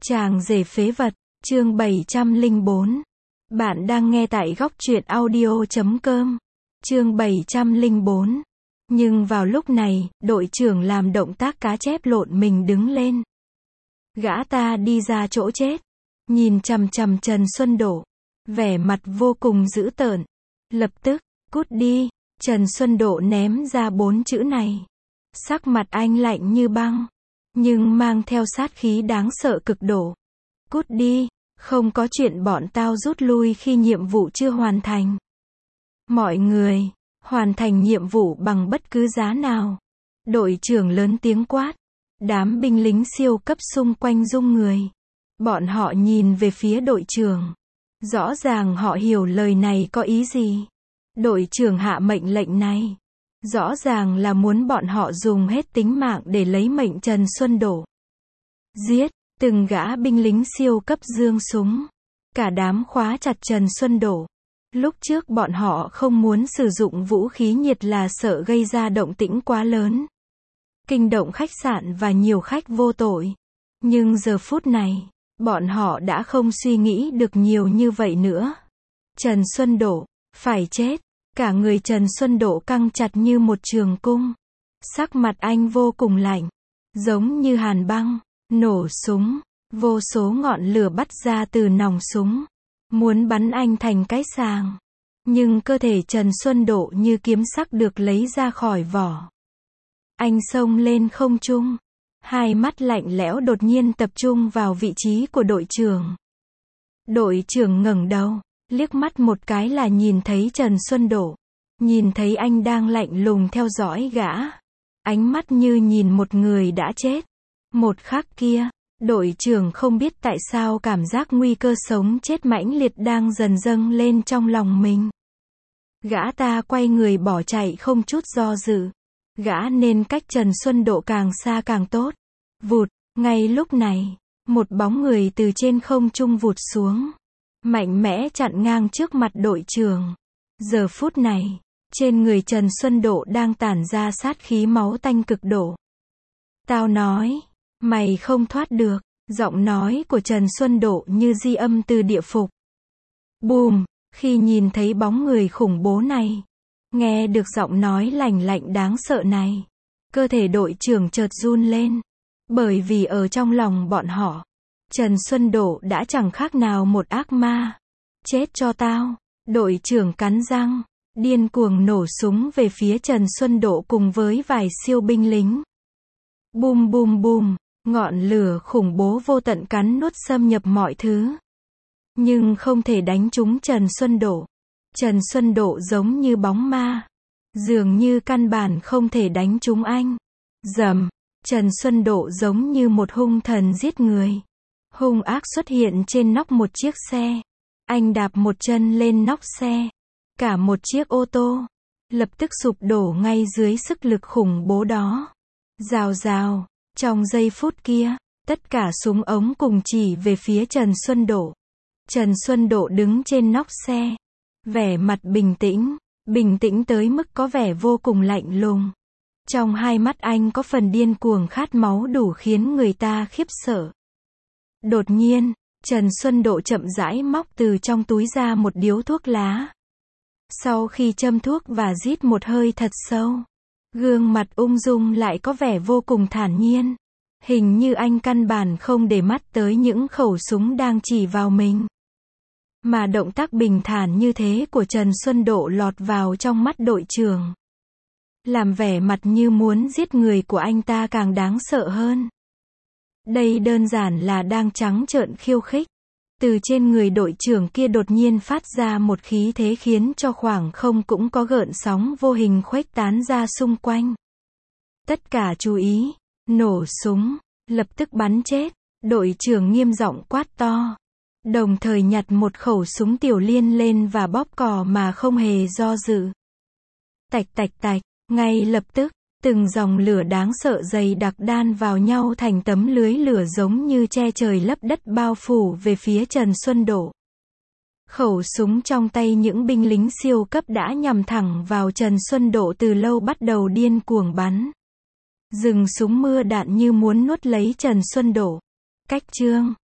Chàng rể phế vật, chương 704. Bạn đang nghe tại góc truyện audio.com. Chương 704. Nhưng vào lúc này, đội trưởng làm động tác cá chép lộn mình đứng lên. Gã ta đi ra chỗ chết, nhìn chằm chằm Trần Xuân Đỗ, vẻ mặt vô cùng dữ tợn. Lập tức, cút đi, Trần Xuân Đỗ ném ra 4 chữ này. Sắc mặt anh lạnh như băng, nhưng mang theo sát khí đáng sợ cực độ. Cút đi, không có chuyện bọn tao rút lui khi nhiệm vụ chưa hoàn thành. Mọi người, hoàn thành nhiệm vụ bằng bất cứ giá nào. Đội trưởng lớn tiếng quát. Đám binh lính siêu cấp xung quanh rung người. Bọn họ nhìn về phía đội trưởng. Rõ ràng họ hiểu lời này có ý gì. Đội trưởng hạ mệnh lệnh này. Rõ ràng là muốn bọn họ dùng hết tính mạng để lấy mệnh Trần Xuân Đỗ. Giết, từng gã binh lính siêu cấp giương súng. Cả đám khóa chặt Trần Xuân Đỗ. Lúc trước bọn họ không muốn sử dụng vũ khí nhiệt là sợ gây ra động tĩnh quá lớn. Kinh động khách sạn và nhiều khách vô tội. Nhưng giờ phút này, bọn họ đã không suy nghĩ được nhiều như vậy nữa. Trần Xuân Đỗ, phải chết. Cả người Trần Xuân Đỗ căng chặt như một trường cung. Sắc mặt anh vô cùng lạnh, giống như hàn băng. Nổ súng, vô số ngọn lửa bắt ra từ nòng súng, muốn bắn anh thành cái sàng. Nhưng cơ thể Trần Xuân Đỗ như kiếm sắc được lấy ra khỏi vỏ. Anh xông lên không trung, hai mắt lạnh lẽo đột nhiên tập trung vào vị trí của đội trưởng. Đội trưởng ngẩng đầu, liếc mắt một cái là nhìn thấy Trần Xuân Đỗ. Nhìn thấy anh đang lạnh lùng theo dõi gã. Ánh mắt như nhìn một người đã chết. Một khắc kia, đội trưởng không biết tại sao cảm giác nguy cơ sống chết mãnh liệt đang dần dâng lên trong lòng mình. Gã ta quay người bỏ chạy không chút do dự. Gã nên cách Trần Xuân Đỗ càng xa càng tốt. Vụt, ngay lúc này, một bóng người từ trên không trung vụt xuống. Mạnh mẽ chặn ngang trước mặt đội trưởng. Giờ phút này, trên người Trần Xuân Đỗ đang tản ra sát khí máu tanh cực độ. Tao nói, mày không thoát được. Giọng nói của Trần Xuân Đỗ như di âm từ địa phủ. Bùm, khi nhìn thấy bóng người khủng bố này, nghe được giọng nói lành lạnh đáng sợ này, cơ thể đội trưởng chợt run lên. Bởi vì ở trong lòng bọn họ, Trần Xuân Đỗ đã chẳng khác nào một ác ma. Chết cho tao, đội trưởng cắn răng, điên cuồng nổ súng về phía Trần Xuân Đỗ cùng với vài siêu binh lính. Bùm bùm bùm, ngọn lửa khủng bố vô tận cắn nuốt xâm nhập mọi thứ. Nhưng không thể đánh trúng Trần Xuân Đỗ. Trần Xuân Đỗ giống như bóng ma. Dường như căn bản không thể đánh trúng anh. Rầm, Trần Xuân Đỗ giống như một hung thần giết người. Hung ác xuất hiện trên nóc một chiếc xe. Anh đạp một chân lên nóc xe. Cả một chiếc ô tô lập tức sụp đổ ngay dưới sức lực khủng bố đó. Rào rào, trong giây phút kia, tất cả súng ống cùng chỉ về phía Trần Xuân Đỗ. Trần Xuân Đỗ đứng trên nóc xe, vẻ mặt bình tĩnh tới mức có vẻ vô cùng lạnh lùng. Trong hai mắt anh có phần điên cuồng khát máu đủ khiến người ta khiếp sợ. Đột nhiên, Trần Xuân Đỗ chậm rãi móc từ trong túi ra một điếu thuốc lá. Sau khi châm thuốc và rít một hơi thật sâu, gương mặt ung dung lại có vẻ vô cùng thản nhiên. Hình như anh căn bản không để mắt tới những khẩu súng đang chỉ vào mình. Mà động tác bình thản như thế của Trần Xuân Đỗ lọt vào trong mắt đội trưởng. Làm vẻ mặt như muốn giết người của anh ta càng đáng sợ hơn. Đây đơn giản là đang trắng trợn khiêu khích. Từ trên người đội trưởng kia đột nhiên phát ra một khí thế khiến cho khoảng không cũng có gợn sóng vô hình khuếch tán ra xung quanh. Tất cả chú ý, nổ súng, lập tức bắn chết. Đội trưởng nghiêm giọng quát to. Đồng thời nhặt một khẩu súng tiểu liên lên và bóp cò mà không hề do dự. Tạch tạch tạch, ngay lập tức, từng dòng lửa đáng sợ dày đặc đan vào nhau thành tấm lưới lửa giống như che trời lấp đất bao phủ về phía Trần Xuân Đỗ. Khẩu súng trong tay những binh lính siêu cấp đã nhằm thẳng vào Trần Xuân Đỗ từ lâu bắt đầu điên cuồng bắn. Rừng súng mưa đạn như muốn nuốt lấy Trần Xuân Đỗ. Cách chương